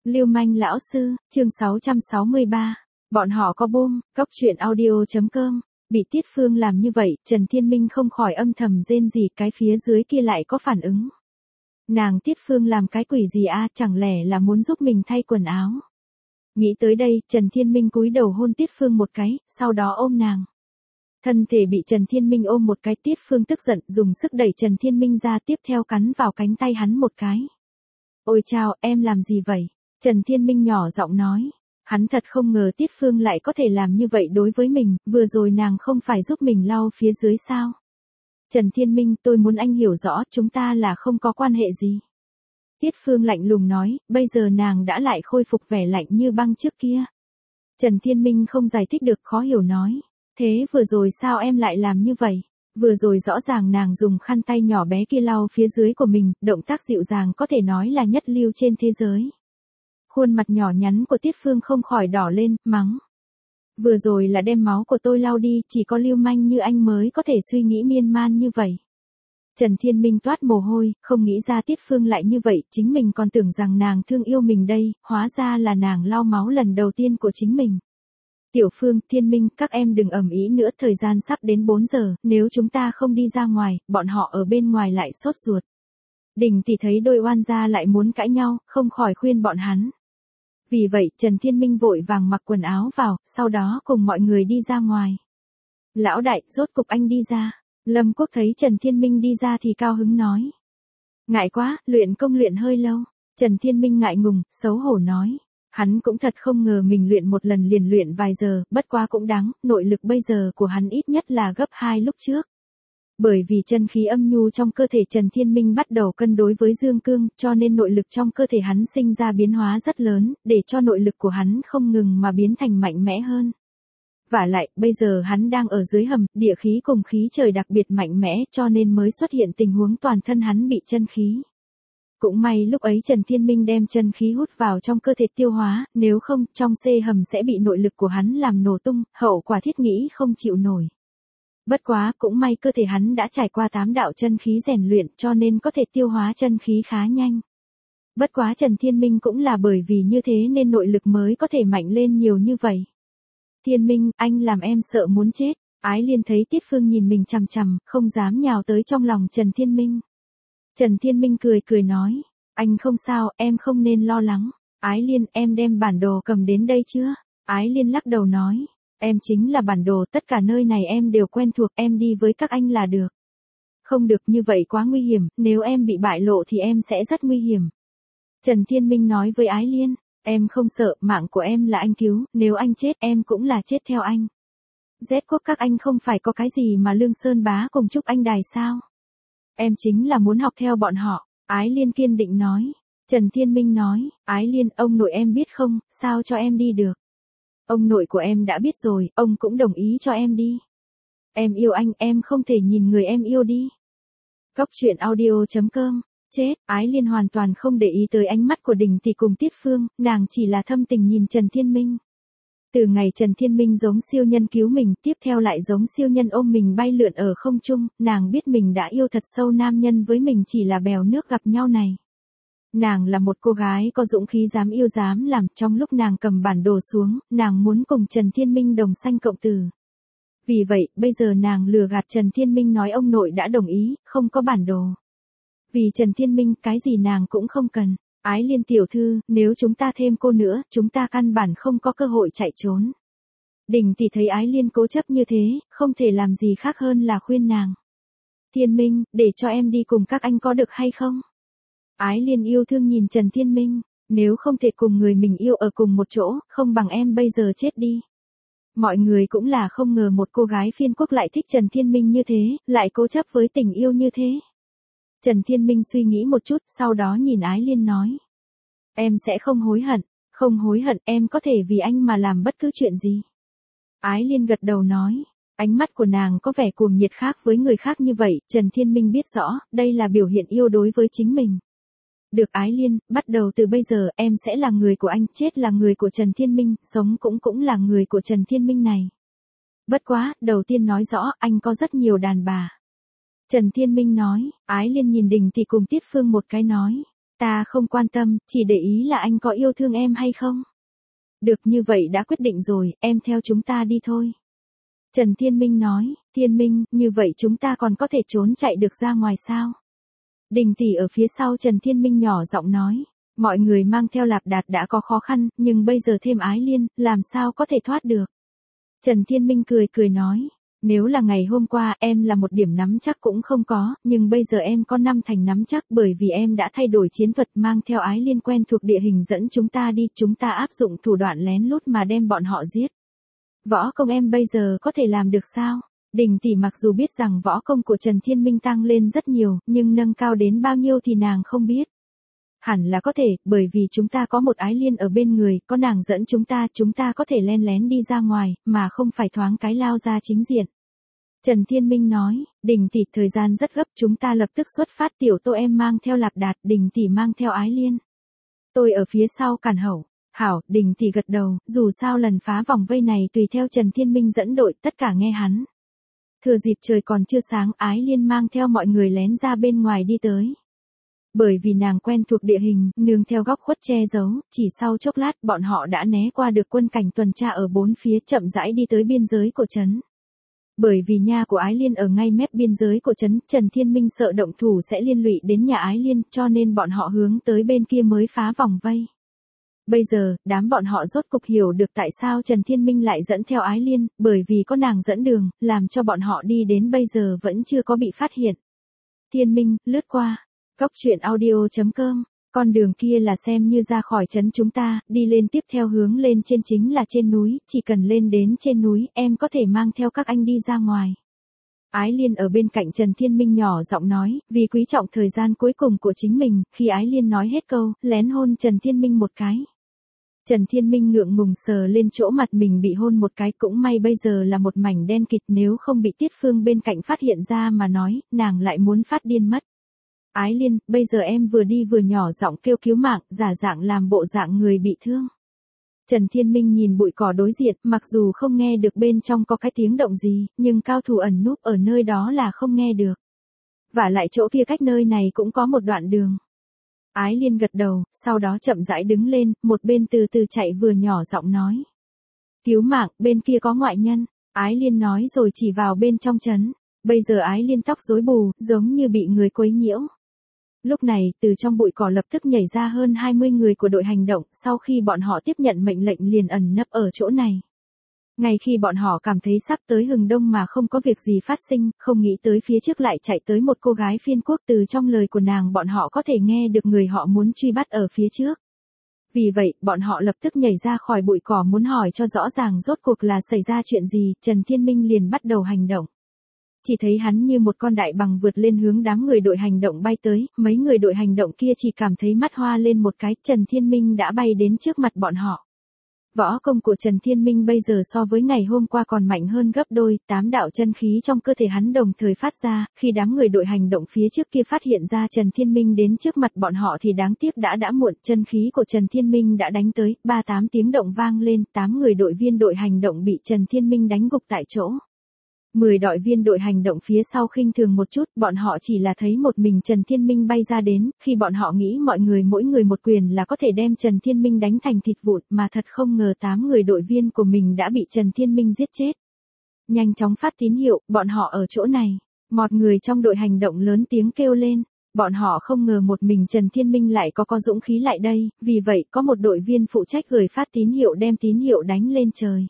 Lưu manh lão sư, chương 663. Bọn họ có bom, cóc truyện audio.com. Bị Tiết Phương làm như vậy, Trần Thiên Minh không khỏi âm thầm rên rỉ, cái phía dưới kia lại có phản ứng. Nàng Tiết Phương làm cái quỷ gì a, chẳng lẽ là muốn giúp mình thay quần áo. Nghĩ tới đây, Trần Thiên Minh cúi đầu hôn Tiết Phương một cái, sau đó ôm nàng. Thân thể bị Trần Thiên Minh ôm một cái, Tiết Phương tức giận, dùng sức đẩy Trần Thiên Minh ra, tiếp theo cắn vào cánh tay hắn một cái. Ôi chao, em làm gì vậy? Trần Thiên Minh nhỏ giọng nói. Hắn thật không ngờ Tiết Phương lại có thể làm như vậy đối với mình, vừa rồi nàng không phải giúp mình lau phía dưới sao? Trần Thiên Minh, tôi muốn anh hiểu rõ, chúng ta là không có quan hệ gì. Tiết Phương lạnh lùng nói, bây giờ nàng đã lại khôi phục vẻ lạnh như băng trước kia. Trần Thiên Minh không giải thích được, khó hiểu nói. Thế vừa rồi sao em lại làm như vậy? Vừa rồi rõ ràng nàng dùng khăn tay nhỏ bé kia lau phía dưới của mình, động tác dịu dàng có thể nói là nhất lưu trên thế giới. Khuôn mặt nhỏ nhắn của Tiết Phương không khỏi đỏ lên, mắng. Vừa rồi là đem máu của tôi lau đi, chỉ có lưu manh như anh mới có thể suy nghĩ miên man như vậy. Trần Thiên Minh toát mồ hôi, không nghĩ ra Tiết Phương lại như vậy, chính mình còn tưởng rằng nàng thương yêu mình đây, hóa ra là nàng lau máu lần đầu tiên của chính mình. Tiểu Phương, Thiên Minh, các em đừng ầm ĩ nữa, thời gian sắp đến 4 giờ, nếu chúng ta không đi ra ngoài, bọn họ ở bên ngoài lại sốt ruột. Đình thì thấy đôi oan gia lại muốn cãi nhau, không khỏi khuyên bọn hắn. Vì vậy, Trần Thiên Minh vội vàng mặc quần áo vào, sau đó cùng mọi người đi ra ngoài. Lão đại, rốt cục anh đi ra. Lâm Quốc thấy Trần Thiên Minh đi ra thì cao hứng nói. Ngại quá, luyện công luyện hơi lâu. Trần Thiên Minh ngại ngùng, xấu hổ nói. Hắn cũng thật không ngờ mình luyện một lần liền luyện vài giờ, bất quá cũng đáng, nội lực bây giờ của hắn ít nhất là gấp 2 lúc trước. Bởi vì chân khí âm nhu trong cơ thể Trần Thiên Minh bắt đầu cân đối với dương cương, cho nên nội lực trong cơ thể hắn sinh ra biến hóa rất lớn, để cho nội lực của hắn không ngừng mà biến thành mạnh mẽ hơn. Vả lại, bây giờ hắn đang ở dưới hầm, địa khí cùng khí trời đặc biệt mạnh mẽ, cho nên mới xuất hiện tình huống toàn thân hắn bị chân khí. Cũng may lúc ấy Trần Thiên Minh đem chân khí hút vào trong cơ thể tiêu hóa, nếu không, trong xê hầm sẽ bị nội lực của hắn làm nổ tung, hậu quả thiết nghĩ không chịu nổi. Bất quá, cũng may cơ thể hắn đã trải qua 8 đạo chân khí rèn luyện, cho nên có thể tiêu hóa chân khí khá nhanh. Bất quá Trần Thiên Minh cũng là bởi vì như thế nên nội lực mới có thể mạnh lên nhiều như vậy. Thiên Minh, anh làm em sợ muốn chết. Ái Liên thấy Tiết Phương nhìn mình chằm chằm, không dám nhào tới trong lòng Trần Thiên Minh. Trần Thiên Minh cười nói, anh không sao, em không nên lo lắng. Ái Liên, em đem bản đồ cầm đến đây chưa? Ái Liên lắc đầu nói, em chính là bản đồ, tất cả nơi này em đều quen thuộc, em đi với các anh là được. Không được, như vậy quá nguy hiểm, nếu em bị bại lộ thì em sẽ rất nguy hiểm. Trần Thiên Minh nói với Ái Liên, em không sợ, mạng của em là anh cứu, nếu anh chết em cũng là chết theo anh. Z quốc các anh không phải có cái gì mà Lương Sơn Bá cùng Trúc Anh Đài sao? Em chính là muốn học theo bọn họ. Ái Liên kiên định nói. Trần Thiên Minh nói, Ái Liên, ông nội em biết không, sao cho em đi được? Ông nội của em đã biết rồi, ông cũng đồng ý cho em đi. Em yêu anh, em không thể nhìn người em yêu đi. Cóc truyện audio.com. Chết, Ái Liên hoàn toàn không để ý tới ánh mắt của Đình Tỷ cùng Tiết Phương, nàng chỉ là thâm tình nhìn Trần Thiên Minh. Từ ngày Trần Thiên Minh giống siêu nhân cứu mình, tiếp theo lại giống siêu nhân ôm mình bay lượn ở không trung, nàng biết mình đã yêu thật sâu nam nhân với mình chỉ là bèo nước gặp nhau này. Nàng là một cô gái có dũng khí dám yêu dám làm, trong lúc nàng cầm bản đồ xuống, nàng muốn cùng Trần Thiên Minh đồng sanh cộng tử. Vì vậy, bây giờ nàng lừa gạt Trần Thiên Minh nói ông nội đã đồng ý, không có bản đồ. Vì Trần Thiên Minh, cái gì nàng cũng không cần. Ái Liên tiểu thư, nếu chúng ta thêm cô nữa, chúng ta căn bản không có cơ hội chạy trốn. Đình thì thấy Ái Liên cố chấp như thế, không thể làm gì khác hơn là khuyên nàng. Thiên Minh, để cho em đi cùng các anh có được hay không? Ái Liên yêu thương nhìn Trần Thiên Minh, nếu không thể cùng người mình yêu ở cùng một chỗ, không bằng em bây giờ chết đi. Mọi người cũng là không ngờ một cô gái phiên quốc lại thích Trần Thiên Minh như thế, lại cố chấp với tình yêu như thế. Trần Thiên Minh suy nghĩ một chút, sau đó nhìn Ái Liên nói. Em sẽ không hối hận, em có thể vì anh mà làm bất cứ chuyện gì. Ái Liên gật đầu nói, ánh mắt của nàng có vẻ cuồng nhiệt khác với người khác như vậy, Trần Thiên Minh biết rõ, đây là biểu hiện yêu đối với chính mình. Được Ái Liên, bắt đầu từ bây giờ, em sẽ là người của anh, chết là người của Trần Thiên Minh, sống cũng là người của Trần Thiên Minh này. Bất quá, đầu tiên nói rõ, anh có rất nhiều đàn bà. Trần Thiên Minh nói, Ái Liên nhìn Đình thì cùng Tiết Phương một cái nói. Ta không quan tâm, chỉ để ý là anh có yêu thương em hay không. Được như vậy đã quyết định rồi, em theo chúng ta đi thôi. Trần Thiên Minh nói, Thiên Minh, như vậy chúng ta còn có thể trốn chạy được ra ngoài sao? Đình tỷ ở phía sau Trần Thiên Minh nhỏ giọng nói, mọi người mang theo Lạp Đạt đã có khó khăn, nhưng bây giờ thêm Ái Liên, làm sao có thể thoát được? Trần Thiên Minh cười cười nói, nếu là ngày hôm qua em là một điểm nắm chắc cũng không có, nhưng bây giờ em có 5 thành nắm chắc bởi vì em đã thay đổi chiến thuật mang theo Ái Liên quen thuộc địa hình dẫn chúng ta đi, chúng ta áp dụng thủ đoạn lén lút mà đem bọn họ giết. Võ công em bây giờ có thể làm được sao? Đình tỷ mặc dù biết rằng võ công của Trần Thiên Minh tăng lên rất nhiều, nhưng nâng cao đến bao nhiêu thì nàng không biết. Hẳn là có thể, bởi vì chúng ta có một Ái Liên ở bên người, có nàng dẫn chúng ta có thể len lén đi ra ngoài, mà không phải thoáng cái lao ra chính diện. Trần Thiên Minh nói, Đình tỷ thời gian rất gấp, chúng ta lập tức xuất phát, Tiểu Tô em mang theo Lạp Đạt, Đình tỷ mang theo Ái Liên. Tôi ở phía sau cản hậu. Hảo, Đình tỷ gật đầu, dù sao lần phá vòng vây này tùy theo Trần Thiên Minh dẫn đội, tất cả nghe hắn. Thừa dịp trời còn chưa sáng, Ái Liên mang theo mọi người lén ra bên ngoài đi tới. Bởi vì nàng quen thuộc địa hình, nương theo góc khuất che giấu, chỉ sau chốc lát bọn họ đã né qua được quân cảnh tuần tra ở bốn phía, chậm rãi đi tới biên giới của trấn. Bởi vì nhà của Ái Liên ở ngay mép biên giới của trấn, Trần Thiên Minh sợ động thủ sẽ liên lụy đến nhà Ái Liên, cho nên bọn họ hướng tới bên kia mới phá vòng vây. Bây giờ, đám bọn họ rốt cục hiểu được tại sao Trần Thiên Minh lại dẫn theo Ái Liên, bởi vì có nàng dẫn đường, làm cho bọn họ đi đến bây giờ vẫn chưa có bị phát hiện. Thiên Minh, lướt qua. Cốc truyện audio.com, con đường kia là xem như ra khỏi trấn chúng ta, đi lên tiếp theo hướng lên trên chính là trên núi, chỉ cần lên đến trên núi, em có thể mang theo các anh đi ra ngoài. Ái Liên ở bên cạnh Trần Thiên Minh nhỏ giọng nói, vì quý trọng thời gian cuối cùng của chính mình, khi Ái Liên nói hết câu, lén hôn Trần Thiên Minh một cái. Trần Thiên Minh ngượng ngùng sờ lên chỗ mặt mình bị hôn một cái, cũng may bây giờ là một mảnh đen kịt, nếu không bị Tiết Phương bên cạnh phát hiện ra mà nói, nàng lại muốn phát điên mất. Ái Liên, bây giờ em vừa đi vừa nhỏ giọng kêu cứu mạng, giả dạng làm bộ dạng người bị thương. Trần Thiên Minh nhìn bụi cỏ đối diện, mặc dù không nghe được bên trong có cái tiếng động gì, nhưng cao thủ ẩn núp ở nơi đó là không nghe được. Và lại chỗ kia cách nơi này cũng có một đoạn đường. Ái Liên gật đầu, sau đó chậm rãi đứng lên, một bên từ từ chạy vừa nhỏ giọng nói. Cứu mạng, bên kia có ngoại nhân. Ái Liên nói rồi chỉ vào bên trong trấn. Bây giờ Ái Liên tóc rối bù, giống như bị người quấy nhiễu. Lúc này, từ trong bụi cỏ lập tức nhảy ra hơn 20 người của đội hành động, sau khi bọn họ tiếp nhận mệnh lệnh liền ẩn nấp ở chỗ này. Ngay khi bọn họ cảm thấy sắp tới hừng đông mà không có việc gì phát sinh, không nghĩ tới phía trước lại chạy tới một cô gái phiên quốc, từ trong lời của nàng bọn họ có thể nghe được người họ muốn truy bắt ở phía trước. Vì vậy, bọn họ lập tức nhảy ra khỏi bụi cỏ muốn hỏi cho rõ ràng rốt cuộc là xảy ra chuyện gì, Trần Thiên Minh liền bắt đầu hành động. Chỉ thấy hắn như một con đại bàng vượt lên hướng đám người đội hành động bay tới, mấy người đội hành động kia chỉ cảm thấy mắt hoa lên một cái, Trần Thiên Minh đã bay đến trước mặt bọn họ. Võ công của Trần Thiên Minh bây giờ so với ngày hôm qua còn mạnh hơn gấp đôi, 8 đạo chân khí trong cơ thể hắn đồng thời phát ra, khi đám người đội hành động phía trước kia phát hiện ra Trần Thiên Minh đến trước mặt bọn họ thì đáng tiếc đã muộn, chân khí của Trần Thiên Minh đã đánh tới, 3-8 tiếng động vang lên, 8 người đội viên đội hành động bị Trần Thiên Minh đánh gục tại chỗ. 10 đội viên đội hành động phía sau khinh thường một chút, bọn họ chỉ là thấy một mình Trần Thiên Minh bay ra đến, khi bọn họ nghĩ mọi người mỗi người một quyền là có thể đem Trần Thiên Minh đánh thành thịt vụn, mà thật không ngờ 8 người đội viên của mình đã bị Trần Thiên Minh giết chết. Nhanh chóng phát tín hiệu, bọn họ ở chỗ này. Một người trong đội hành động lớn tiếng kêu lên, bọn họ không ngờ một mình Trần Thiên Minh lại có dũng khí lại đây, vì vậy có một đội viên phụ trách gửi phát tín hiệu đem tín hiệu đánh lên trời.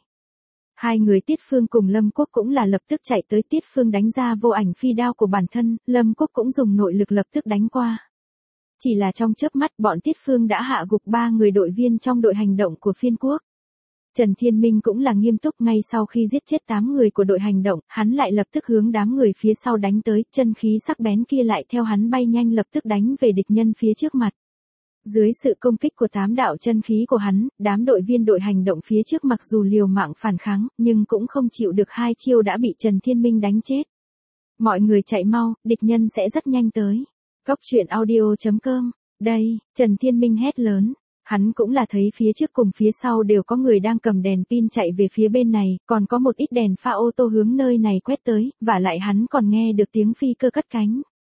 Hai người Tiết Phương cùng Lâm Quốc cũng là lập tức chạy tới, Tiết Phương đánh ra vô ảnh phi đao của bản thân, Lâm Quốc cũng dùng nội lực lập tức đánh qua. Chỉ là trong chớp mắt bọn Tiết Phương đã hạ gục 3 người đội viên trong đội hành động của phiên quốc. Trần Thiên Minh cũng là nghiêm túc, ngay sau khi giết chết 8 người của đội hành động, hắn lại lập tức hướng đám người phía sau đánh tới, chân khí sắc bén kia lại theo hắn bay nhanh lập tức đánh về địch nhân phía trước mặt. Dưới sự công kích của 8 đạo chân khí của hắn, đám đội viên đội hành động phía trước mặc dù liều mạng phản kháng, nhưng cũng không chịu được 2 chiêu đã bị Trần Thiên Minh đánh chết. Mọi người chạy mau, địch nhân sẽ rất nhanh tới. Cốc truyện audio.com, đây, Trần Thiên Minh hét lớn. Hắn cũng là thấy phía trước cùng phía sau đều có người đang cầm đèn pin chạy về phía bên này, còn có một ít đèn pha ô tô hướng nơi này quét tới, và lại hắn còn nghe được tiếng phi cơ cất cánh.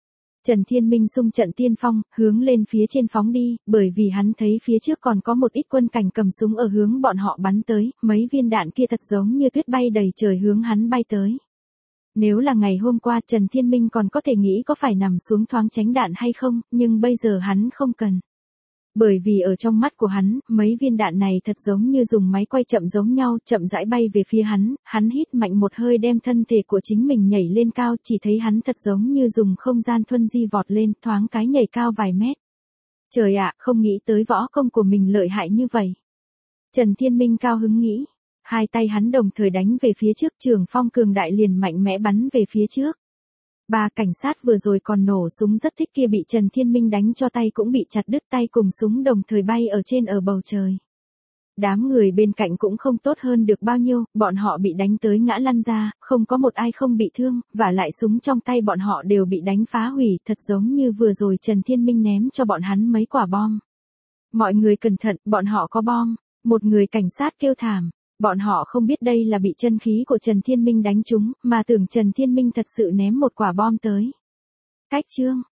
Trần Thiên Minh xung trận tiên phong, hướng lên phía trên phóng đi, bởi vì hắn thấy phía trước còn có một ít quân cảnh cầm súng ở hướng bọn họ bắn tới, mấy viên đạn kia thật giống như tuyết bay đầy trời hướng hắn bay tới. Nếu là ngày hôm qua Trần Thiên Minh còn có thể nghĩ có phải nằm xuống thoáng tránh đạn hay không, nhưng bây giờ hắn không cần. Bởi vì ở trong mắt của hắn, mấy viên đạn này thật giống như dùng máy quay chậm giống nhau, chậm rãi bay về phía hắn hít mạnh một hơi đem thân thể của chính mình nhảy lên cao, chỉ thấy hắn thật giống như dùng không gian thuần di vọt lên, thoáng cái nhảy cao vài mét. Trời ạ, không nghĩ tới võ công của mình lợi hại như vậy. Trần Thiên Minh cao hứng nghĩ, hai tay hắn đồng thời đánh về phía trước, trường phong cường đại liền mạnh mẽ bắn về phía trước. Ba cảnh sát vừa rồi còn nổ súng rất thích kia bị Trần Thiên Minh đánh cho tay cũng bị chặt đứt tay, cùng súng đồng thời bay ở bầu trời. Đám người bên cạnh cũng không tốt hơn được bao nhiêu, bọn họ bị đánh tới ngã lăn ra, không có một ai không bị thương, và lại súng trong tay bọn họ đều bị đánh phá hủy, thật giống như vừa rồi Trần Thiên Minh ném cho bọn hắn mấy quả bom. Mọi người cẩn thận, bọn họ có bom, một người cảnh sát kêu thảm. Bọn họ không biết đây là bị chân khí của Trần Thiên Minh đánh trúng, mà tưởng Trần Thiên Minh thật sự ném một quả bom tới. Cách chương